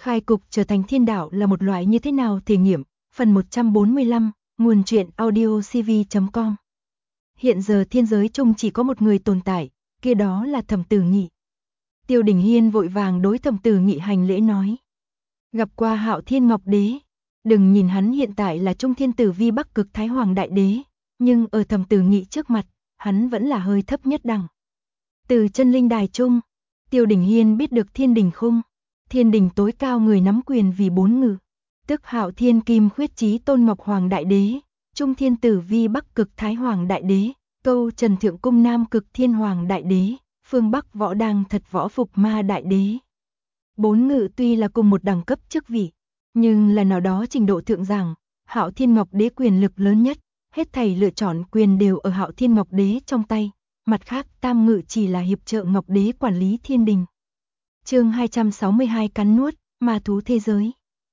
Khai cục trở thành thiên đạo là một loại như thế nào thể nghiệm, phần 145, nguồn truyện audio cv.com. Hiện giờ thiên giới chung chỉ có một người tồn tại, kia đó là Thẩm Tử Nghị. Tiêu Đình Hiên vội vàng đối Thẩm Tử Nghị hành lễ nói. Gặp qua Hạo Thiên Ngọc Đế, đừng nhìn hắn hiện tại là Trung Thiên Tử Vi Bắc Cực Thái Hoàng Đại Đế, nhưng ở Thẩm Tử Nghị trước mặt, hắn vẫn là hơi thấp nhất đẳng. Từ chân linh đài trung, Tiêu Đình Hiên biết được thiên đình khung, thiên đình tối cao người nắm quyền vì bốn ngự, tức Hạo Thiên Kim Khuyết Chí Tôn Ngọc Hoàng Đại Đế, Trung Thiên Tử Vi Bắc Cực Thái Hoàng Đại Đế, Câu Trần Thượng Cung Nam Cực Thiên Hoàng Đại Đế, phương Bắc Võ Đăng Thật Võ Phục Ma Đại Đế. Bốn ngự tuy là cùng một đẳng cấp chức vị, nhưng là nào đó trình độ thượng giảng, Hạo Thiên Ngọc Đế quyền lực lớn nhất, hết thảy lựa chọn quyền đều ở Hạo Thiên Ngọc Đế trong tay, mặt khác tam ngự chỉ là hiệp trợ Ngọc Đế quản lý thiên đình. Chương 262 cắn nuốt, ma thú thế giới.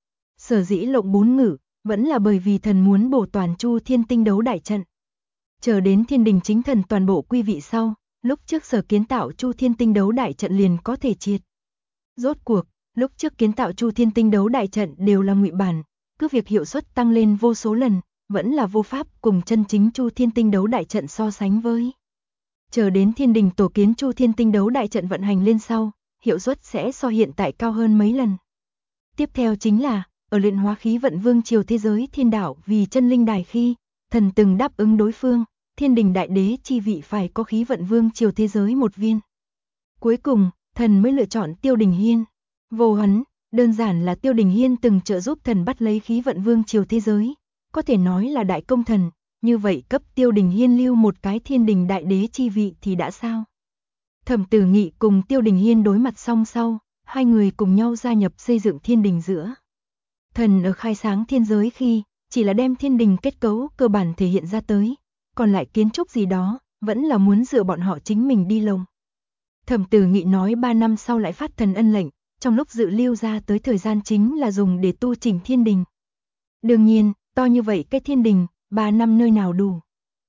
Sở dĩ lộng bốn ngự, vẫn là bởi vì thần muốn bổ toàn Chu Thiên Tinh Đấu đại trận. Chờ đến thiên đình chính thần toàn bộ quy vị sau, lúc trước sở kiến tạo Chu Thiên Tinh Đấu đại trận liền có thể triệt. Rốt cuộc, lúc trước kiến tạo Chu Thiên Tinh Đấu đại trận đều là ngụy bản, cứ việc hiệu suất tăng lên vô số lần, vẫn là vô pháp cùng chân chính Chu Thiên Tinh Đấu đại trận so sánh với. Chờ đến thiên đình tổ kiến Chu Thiên Tinh Đấu đại trận vận hành lên sau, hiệu suất sẽ so hiện tại cao hơn mấy lần. Tiếp theo chính là, ở luyện hóa khí vận vương triều thế giới thiên đạo vì chân linh đài khi, thần từng đáp ứng đối phương, thiên đình đại đế chi vị phải có khí vận vương triều thế giới một viên. Cuối cùng, thần mới lựa chọn Tiêu Đình Hiên. Vô hắn, đơn giản là Tiêu Đình Hiên từng trợ giúp thần bắt lấy khí vận vương triều thế giới, có thể nói là đại công thần, như vậy cấp Tiêu Đình Hiên lưu một cái thiên đình đại đế chi vị thì đã sao? Thẩm Tử Nghị cùng Tiêu Đình Hiên đối mặt song sau, hai người cùng nhau gia nhập xây dựng thiên đình giữa. Thần ở khai sáng thiên giới khi, chỉ là đem thiên đình kết cấu cơ bản thể hiện ra tới, còn lại kiến trúc gì đó, vẫn là muốn dựa bọn họ chính mình đi lồng. Thẩm Tử Nghị nói 3 năm sau lại phát thần ân lệnh, trong lúc dự lưu ra tới thời gian chính là dùng để tu chỉnh thiên đình. Đương nhiên, to như vậy cái thiên đình, 3 năm nơi nào đủ.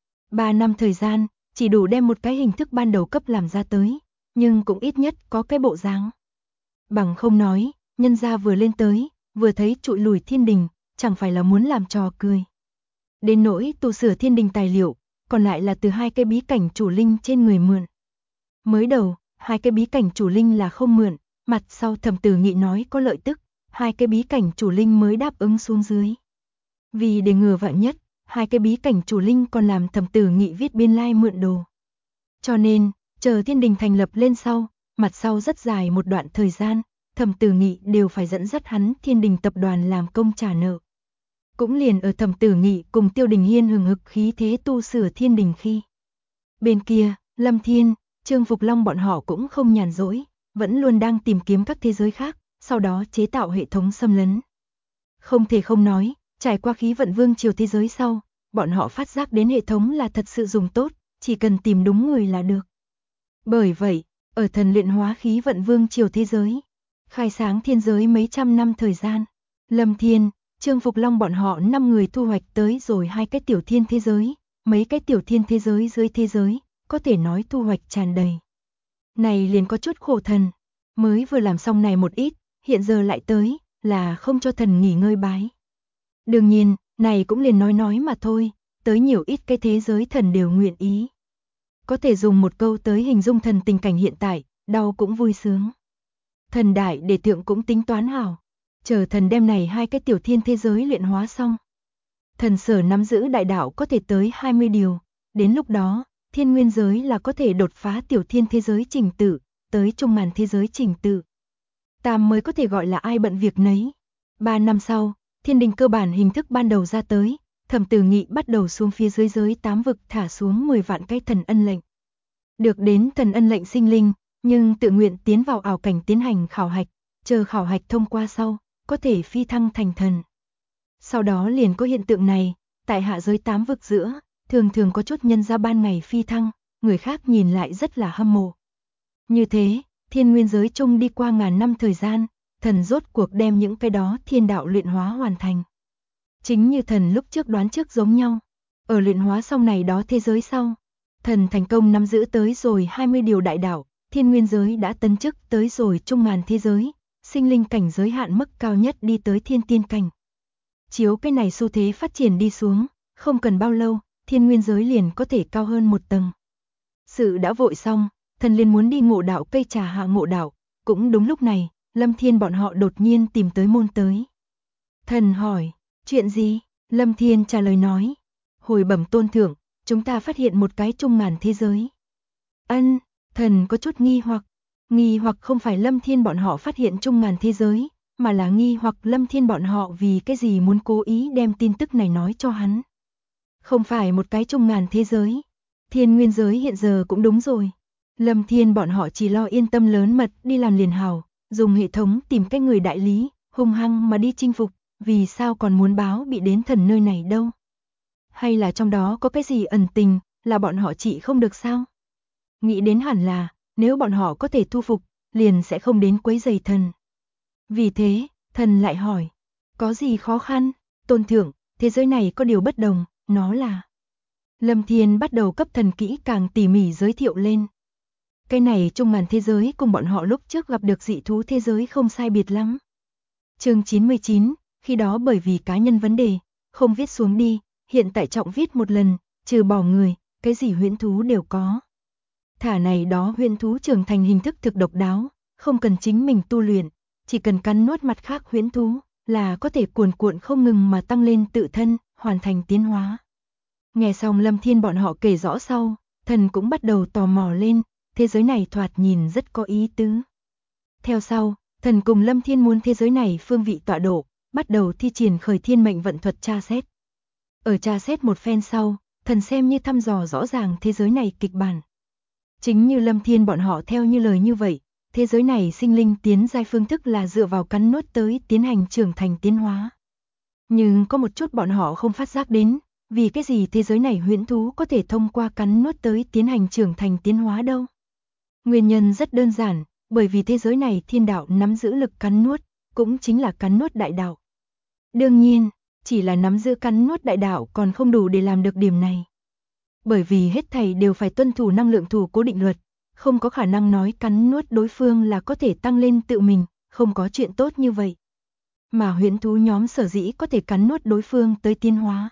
3 năm thời gian, chỉ đủ đem một cái hình thức ban đầu cấp làm ra tới, nhưng cũng ít nhất có cái bộ dáng. Bằng không nói, nhân gia vừa lên tới, vừa thấy trụi lùi thiên đình, chẳng phải là muốn làm trò cười. Đến nỗi tu sửa thiên đình tài liệu, còn lại là từ hai cái bí cảnh chủ linh trên người mượn. Mới đầu, hai cái bí cảnh chủ linh là không mượn, mặt sau Thẩm Tử Nghị nói có lợi tức, hai cái bí cảnh chủ linh mới đáp ứng xuống dưới. Vì để ngừa vạn nhất, hai cái bí cảnh chủ linh còn làm Thẩm Tử Nghị viết biên lai mượn đồ. Cho nên, chờ thiên đình thành lập lên sau, mặt sau rất dài một đoạn thời gian, Thẩm Tử Nghị đều phải dẫn dắt hắn thiên đình tập đoàn làm công trả nợ. Cũng liền ở Thẩm Tử Nghị cùng Tiêu Đình Hiên hừng hực khí thế tu sửa thiên đình khi. Bên kia, Lâm Thiên, Trương Phục Long bọn họ cũng không nhàn rỗi, vẫn luôn đang tìm kiếm các thế giới khác, sau đó chế tạo hệ thống xâm lấn. Không thể không nói, trải qua khí vận vương triều thế giới sau, bọn họ phát giác đến hệ thống là thật sự dùng tốt, chỉ cần tìm đúng người là được. Bởi vậy, ở thần luyện hóa khí vận vương triều thế giới, khai sáng thiên giới mấy trăm năm thời gian, Lâm Thiên, Trương Phục Long bọn họ 5 người thu hoạch tới rồi hai cái tiểu thiên thế giới, mấy cái tiểu thiên thế giới dưới thế giới, có thể nói thu hoạch tràn đầy. Này liền có chút khổ thần, mới vừa làm xong này một ít, hiện giờ lại tới, là không cho thần nghỉ ngơi bái. Đương nhiên, này cũng liền nói mà thôi, tới nhiều ít cái thế giới thần đều nguyện ý. Có thể dùng một câu tới hình dung thần tình cảnh hiện tại, đau cũng vui sướng. Thần đại để thượng cũng tính toán hảo, chờ thần đem này hai cái tiểu thiên thế giới luyện hóa xong. Thần sở nắm giữ đại đạo có thể tới 20 điều, đến lúc đó, thiên nguyên giới là có thể đột phá tiểu thiên thế giới trình tự, tới trung ngàn thế giới trình tự. Tam mới có thể gọi là ai bận việc nấy. 3 năm sau, thiên đình cơ bản hình thức ban đầu ra tới, Thẩm Tử Nghị bắt đầu xuống phía dưới giới 8 vực thả xuống 10 vạn cái thần ân lệnh. Được đến thần ân lệnh sinh linh, nhưng tự nguyện tiến vào ảo cảnh tiến hành khảo hạch, chờ khảo hạch thông qua sau, có thể phi thăng thành thần. Sau đó liền có hiện tượng này, tại hạ giới 8 vực giữa, thường có chút nhân ra ban ngày phi thăng, người khác nhìn lại rất là hâm mộ. Như thế, thiên nguyên giới chung đi qua ngàn năm thời gian, thần rốt cuộc đem những cái đó thiên đạo luyện hóa hoàn thành. Chính như thần lúc trước đoán trước giống nhau, ở luyện hóa xong này đó thế giới sau, thần thành công nắm giữ tới rồi 20 điều đại đạo, thiên nguyên giới đã tấn chức tới rồi trung ngàn thế giới, sinh linh cảnh giới hạn mức cao nhất đi tới thiên tiên cảnh. Chiếu cái này xu thế phát triển đi xuống, không cần bao lâu, thiên nguyên giới liền có thể cao hơn một tầng. Sự đã vội xong, thần liền muốn đi ngộ đạo cây trà hạ ngộ đạo, cũng đúng lúc này, Lâm Thiên bọn họ đột nhiên tìm tới môn tới. Thần hỏi, chuyện gì? Lâm Thiên trả lời nói, hồi bẩm tôn thượng, chúng ta phát hiện một cái trung ngàn thế giới. Ân, thần có chút nghi hoặc không phải Lâm Thiên bọn họ phát hiện trung ngàn thế giới, mà là nghi hoặc Lâm Thiên bọn họ vì cái gì muốn cố ý đem tin tức này nói cho hắn. Không phải một cái trung ngàn thế giới, thiên nguyên giới hiện giờ cũng đúng rồi. Lâm Thiên bọn họ chỉ lo yên tâm lớn mật đi làm liền hào, dùng hệ thống tìm cái người đại lý, hung hăng mà đi chinh phục, vì sao còn muốn báo bị đến thần nơi này đâu? Hay là trong đó có cái gì ẩn tình, là bọn họ trị không được sao? Nghĩ đến hẳn là, nếu bọn họ có thể thu phục, liền sẽ không đến quấy rầy thần. Vì thế, thần lại hỏi, có gì khó khăn? Tôn thượng, thế giới này có điều bất đồng, nó là... Lâm Thiên bắt đầu cấp thần kỹ càng tỉ mỉ giới thiệu lên. Cái này trung ngàn thế giới cùng bọn họ lúc trước gặp được dị thú thế giới không sai biệt lắm. Chương 99, khi đó bởi vì cá nhân vấn đề, không viết xuống đi, hiện tại trọng viết một lần, trừ bỏ người, cái gì huyễn thú đều có. Thả này đó huyễn thú trưởng thành hình thức thực độc đáo, không cần chính mình tu luyện, chỉ cần cắn nuốt mặt khác huyễn thú, là có thể cuồn cuộn không ngừng mà tăng lên tự thân, hoàn thành tiến hóa. Nghe xong Lâm Thiên bọn họ kể rõ sau, thần cũng bắt đầu tò mò lên, thế giới này thoạt nhìn rất có ý tứ. Theo sau, thần cùng Lâm Thiên muốn thế giới này phương vị tọa độ, bắt đầu thi triển khởi thiên mệnh vận thuật tra xét. Ở tra xét một phen sau, thần xem như thăm dò rõ ràng thế giới này kịch bản. Chính như Lâm Thiên bọn họ theo như lời như vậy, thế giới này sinh linh tiến giai phương thức là dựa vào cắn nuốt tới tiến hành trưởng thành tiến hóa. Nhưng có một chút bọn họ không phát giác đến, vì cái gì thế giới này huyễn thú có thể thông qua cắn nuốt tới tiến hành trưởng thành tiến hóa đâu. Nguyên nhân rất đơn giản, bởi vì thế giới này thiên đạo nắm giữ lực cắn nuốt, cũng chính là cắn nuốt đại đạo. Đương nhiên, chỉ là nắm giữ cắn nuốt đại đạo còn không đủ để làm được điểm này. Bởi vì hết thảy đều phải tuân thủ năng lượng thủ cố định luật, không có khả năng nói cắn nuốt đối phương là có thể tăng lên tự mình, không có chuyện tốt như vậy. Mà huyễn thú nhóm sở dĩ có thể cắn nuốt đối phương tới tiến hóa,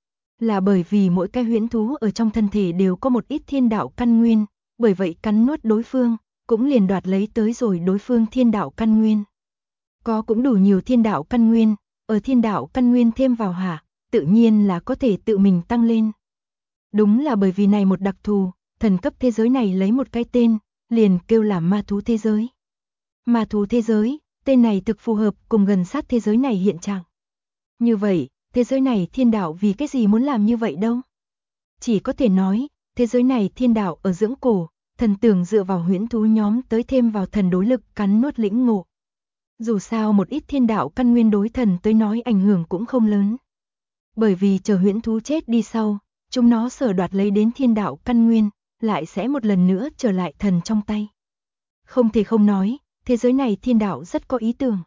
là bởi vì mỗi cái huyễn thú ở trong thân thể đều có một ít thiên đạo căn nguyên, bởi vậy cắn nuốt đối phương, cũng liền đoạt lấy tới rồi đối phương thiên đạo căn nguyên. Có cũng đủ nhiều thiên đạo căn nguyên, ở thiên đạo căn nguyên thêm vào hạ, tự nhiên là có thể tự mình tăng lên. Đúng là bởi vì này một đặc thù, thần cấp thế giới này lấy một cái tên, liền kêu là ma thú thế giới. Ma thú thế giới, tên này thực phù hợp cùng gần sát thế giới này hiện trạng. Như vậy, thế giới này thiên đạo vì cái gì muốn làm như vậy đâu? Chỉ có thể nói, thế giới này thiên đạo ở dưỡng cổ, thần tưởng dựa vào huyễn thú nhóm tới thêm vào thần đối lực cắn nuốt lĩnh ngộ. Dù sao một ít thiên đạo căn nguyên đối thần tới nói ảnh hưởng cũng không lớn. Bởi vì chờ huyễn thú chết đi sau, chúng nó sở đoạt lấy đến thiên đạo căn nguyên, lại sẽ một lần nữa trở lại thần trong tay. Không thể không nói, thế giới này thiên đạo rất có ý tưởng.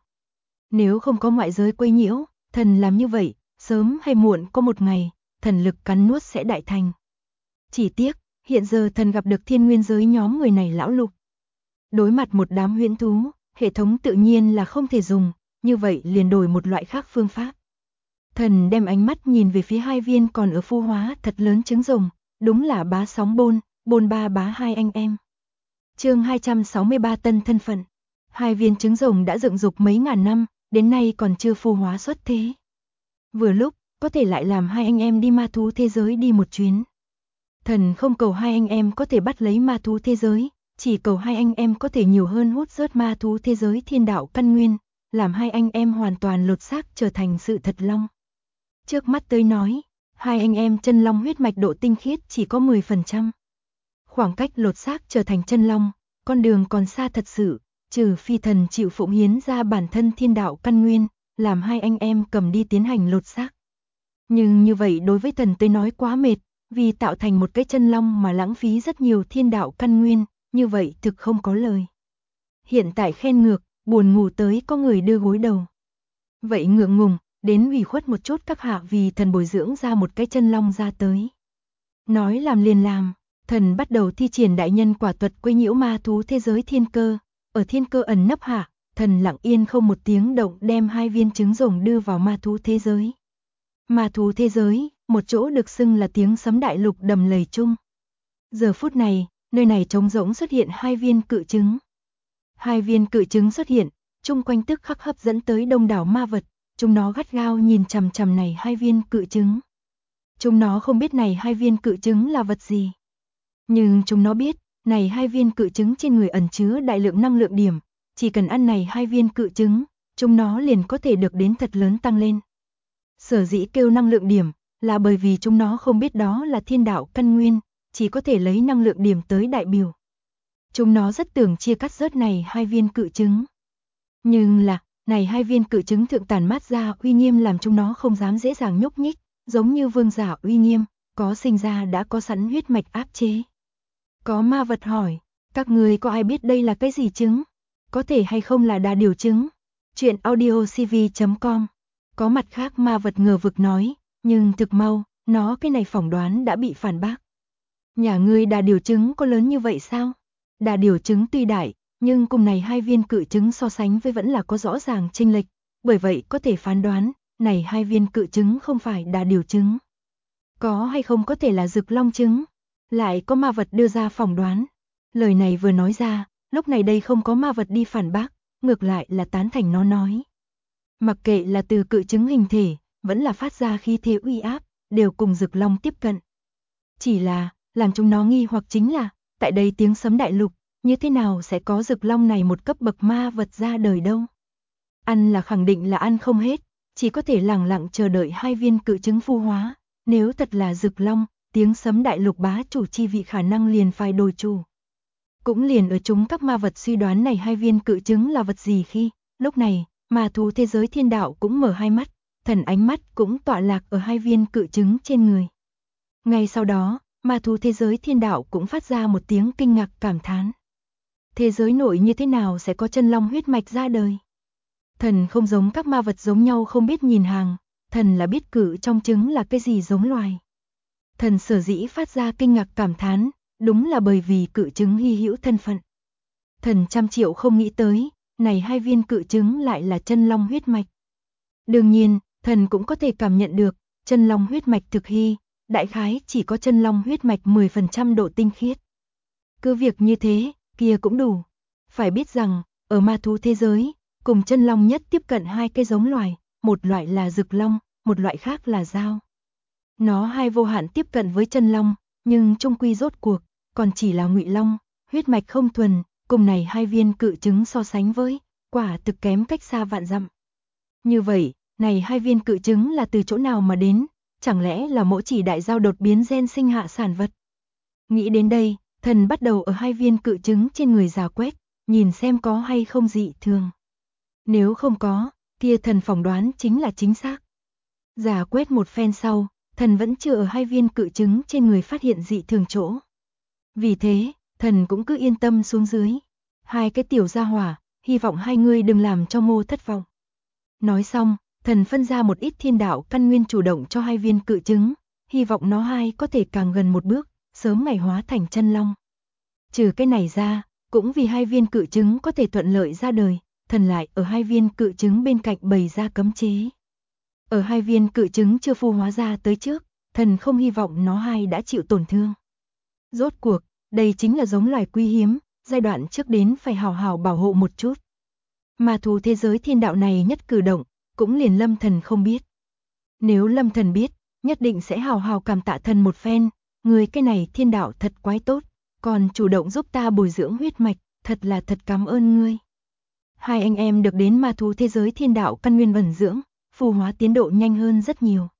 Nếu không có ngoại giới quấy nhiễu, thần làm như vậy, sớm hay muộn có một ngày, thần lực cắn nuốt sẽ đại thành. Chỉ tiếc, hiện giờ thần gặp được thiên nguyên giới nhóm người này lão lục. Đối mặt một đám huyễn thú, hệ thống tự nhiên là không thể dùng, như vậy liền đổi một loại khác phương pháp. Thần đem ánh mắt nhìn về phía hai viên còn ở phu hóa thật lớn trứng rồng, đúng là bá sóng bôn ba bá hai anh em. Chương 263 tân thân phận. Hai viên trứng rồng đã dựng dục mấy ngàn năm, đến nay còn chưa phu hóa xuất thế. Vừa lúc, có thể lại làm hai anh em đi ma thú thế giới đi một chuyến. Thần không cầu hai anh em có thể bắt lấy ma thú thế giới, chỉ cầu hai anh em có thể nhiều hơn hút rớt ma thú thế giới thiên đạo căn nguyên, làm hai anh em hoàn toàn lột xác trở thành sự thật long. Trước mắt tới nói, hai anh em chân long huyết mạch độ tinh khiết chỉ có 10%. Khoảng cách lột xác trở thành chân long, con đường còn xa thật sự, trừ phi thần chịu phụng hiến ra bản thân thiên đạo căn nguyên, làm hai anh em cầm đi tiến hành lột xác. Nhưng như vậy đối với thần tới nói quá mệt, vì tạo thành một cái chân long mà lãng phí rất nhiều thiên đạo căn nguyên, như vậy thực không có lời. Hiện tại khen ngược, buồn ngủ tới có người đưa gối đầu. Vậy ngượng ngùng, đến ủy khuất một chút các hạ vì thần bồi dưỡng ra một cái chân long ra tới. Nói làm liền làm, thần bắt đầu thi triển đại nhân quả thuật quấy nhiễu ma thú thế giới thiên cơ, ở thiên cơ ẩn nấp hạ, Thần lặng yên không một tiếng động đem 2 viên trứng rồng đưa vào ma thú thế giới. Ma thú thế giới, một chỗ được xưng là tiếng sấm đại lục đầm lầy chung. Giờ phút này, nơi này trống rỗng xuất hiện 2 viên cự trứng. 2 viên cự trứng xuất hiện, chung quanh tức khắc hấp dẫn tới đông đảo ma vật, chúng nó gắt gao nhìn chằm chằm này 2 viên cự trứng. Chúng nó không biết này 2 viên cự trứng là vật gì. Nhưng chúng nó biết, này 2 viên cự trứng trên người ẩn chứa đại lượng năng lượng điểm, chỉ cần ăn này 2 viên cự trứng, chúng nó liền có thể được đến thật lớn tăng lên. Sở dĩ kêu năng lượng điểm, là bởi vì chúng nó không biết đó là thiên đạo căn nguyên, chỉ có thể lấy năng lượng điểm tới đại biểu. Chúng nó rất tưởng chia cắt rớt này 2 viên cự trứng. Nhưng là, này 2 viên cự trứng thượng tản mát ra uy nghiêm làm chúng nó không dám dễ dàng nhúc nhích, giống như vương giả uy nghiêm, có sinh ra đã có sẵn huyết mạch áp chế. Có ma vật hỏi, các người có ai biết đây là cái gì trứng? Có thể hay không là đà điểu trứng? Chuyện audiocv.com. Có mặt khác ma vật ngờ vực nói, nhưng thực mau, nó cái này phỏng đoán đã bị phản bác. Nhà ngươi đà điểu trứng có lớn như vậy sao? Đà điểu trứng tuy đại, nhưng cùng này 2 viên cự trứng so sánh với vẫn là có rõ ràng chênh lệch, bởi vậy có thể phán đoán, này 2 viên cự trứng không phải đà điểu trứng. Có hay không có thể là rực long trứng? Lại có ma vật đưa ra phỏng đoán. Lời này vừa nói ra, lúc này đây không có ma vật đi phản bác, ngược lại là tán thành nó nói. Mặc kệ là từ cự trứng hình thể, vẫn là phát ra khí thế uy áp, đều cùng rực long tiếp cận. Chỉ là, làm chúng nó nghi hoặc chính là, tại đây tiếng sấm đại lục, như thế nào sẽ có rực long này một cấp bậc ma vật ra đời đâu? Ăn là khẳng định là ăn không hết, chỉ có thể lẳng lặng chờ đợi 2 viên cự trứng phu hóa, nếu thật là rực long, tiếng sấm đại lục bá chủ chi vị khả năng liền phải đổi chủ. Cũng liền ở chúng các ma vật suy đoán này 2 viên cự trứng là vật gì khi, lúc này, ma thú thế giới thiên đạo cũng mở hai mắt, thần ánh mắt cũng tọa lạc ở 2 viên cự trứng trên người. Ngay sau đó, ma thú thế giới thiên đạo cũng phát ra một tiếng kinh ngạc cảm thán. Thế giới nội như thế nào sẽ có chân long huyết mạch ra đời? Thần không giống các ma vật giống nhau không biết nhìn hàng, thần là biết cự trong trứng là cái gì giống loài. Thần sở dĩ phát ra kinh ngạc cảm thán, đúng là bởi vì cự trứng hy hữu thân phận. Thần trăm triệu không nghĩ tới, này 2 viên cự trứng lại là chân long huyết mạch. Đương nhiên, thần cũng có thể cảm nhận được, chân long huyết mạch thực hy, đại khái chỉ có chân long huyết mạch 10% độ tinh khiết. Cứ việc như thế, kia cũng đủ. Phải biết rằng, ở ma thú thế giới, cùng chân long nhất tiếp cận 2 cái giống loài, một loại là rực long, một loại khác là dao. Nó hai vô hạn tiếp cận với chân long, nhưng chung quy rốt cuộc, còn chỉ là ngụy long, huyết mạch không thuần, cùng này 2 viên cự trứng so sánh với, quả thực kém cách xa vạn dặm. Như vậy, này 2 viên cự trứng là từ chỗ nào mà đến, chẳng lẽ là mỗi chỉ đại giao đột biến gen sinh hạ sản vật? Nghĩ đến đây, thần bắt đầu ở 2 viên cự trứng trên người rà quét, nhìn xem có hay không dị thường. Nếu không có, kia thần phỏng đoán chính là chính xác. Rà quét một phen sau, thần vẫn chưa ở 2 viên cự trứng trên người phát hiện dị thường chỗ. Vì thế, thần cũng cứ yên tâm xuống dưới. 2 cái tiểu gia hỏa, hy vọng hai người đừng làm cho Ngô thất vọng. Nói xong, thần phân ra một ít thiên đạo căn nguyên chủ động cho 2 viên cự trứng, hy vọng nó hai có thể càng gần một bước, sớm ngày hóa thành chân long. Trừ cái này ra, cũng vì 2 viên cự trứng có thể thuận lợi ra đời, thần lại ở 2 viên cự trứng bên cạnh bày ra cấm chế. Ở 2 viên cự trứng chưa phu hóa ra tới trước, thần không hy vọng nó hai đã chịu tổn thương. Rốt cuộc, đây chính là giống loài quý hiếm, giai đoạn trước đến phải hào hào bảo hộ một chút. Mà thú thế giới thiên đạo này nhất cử động, cũng liền Lâm Thần không biết. Nếu Lâm Thần biết, nhất định sẽ hào hào cảm tạ thần một phen, người cái này thiên đạo thật quái tốt, còn chủ động giúp ta bồi dưỡng huyết mạch, thật là thật cảm ơn ngươi. 2 anh em được đến ma thú thế giới thiên đạo căn nguyên vẩn dưỡng, phù hóa tiến độ nhanh hơn rất nhiều.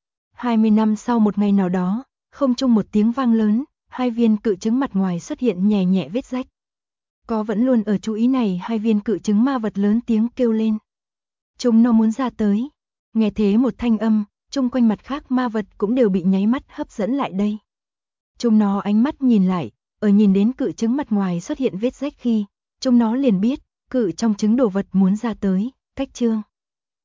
20 năm sau một ngày nào đó, không chung một tiếng vang lớn, 2 viên cự trứng mặt ngoài xuất hiện nhẹ nhẹ vết rách. Có vẫn luôn ở chú ý này 2 viên cự trứng ma vật lớn tiếng kêu lên. Chúng nó muốn ra tới. Nghe thế một thanh âm, chung quanh mặt khác ma vật cũng đều bị nháy mắt hấp dẫn lại đây. Chúng nó ánh mắt nhìn lại, ở nhìn đến cự trứng mặt ngoài xuất hiện vết rách khi, chúng nó liền biết, cự trong trứng đồ vật muốn ra tới, cách chương.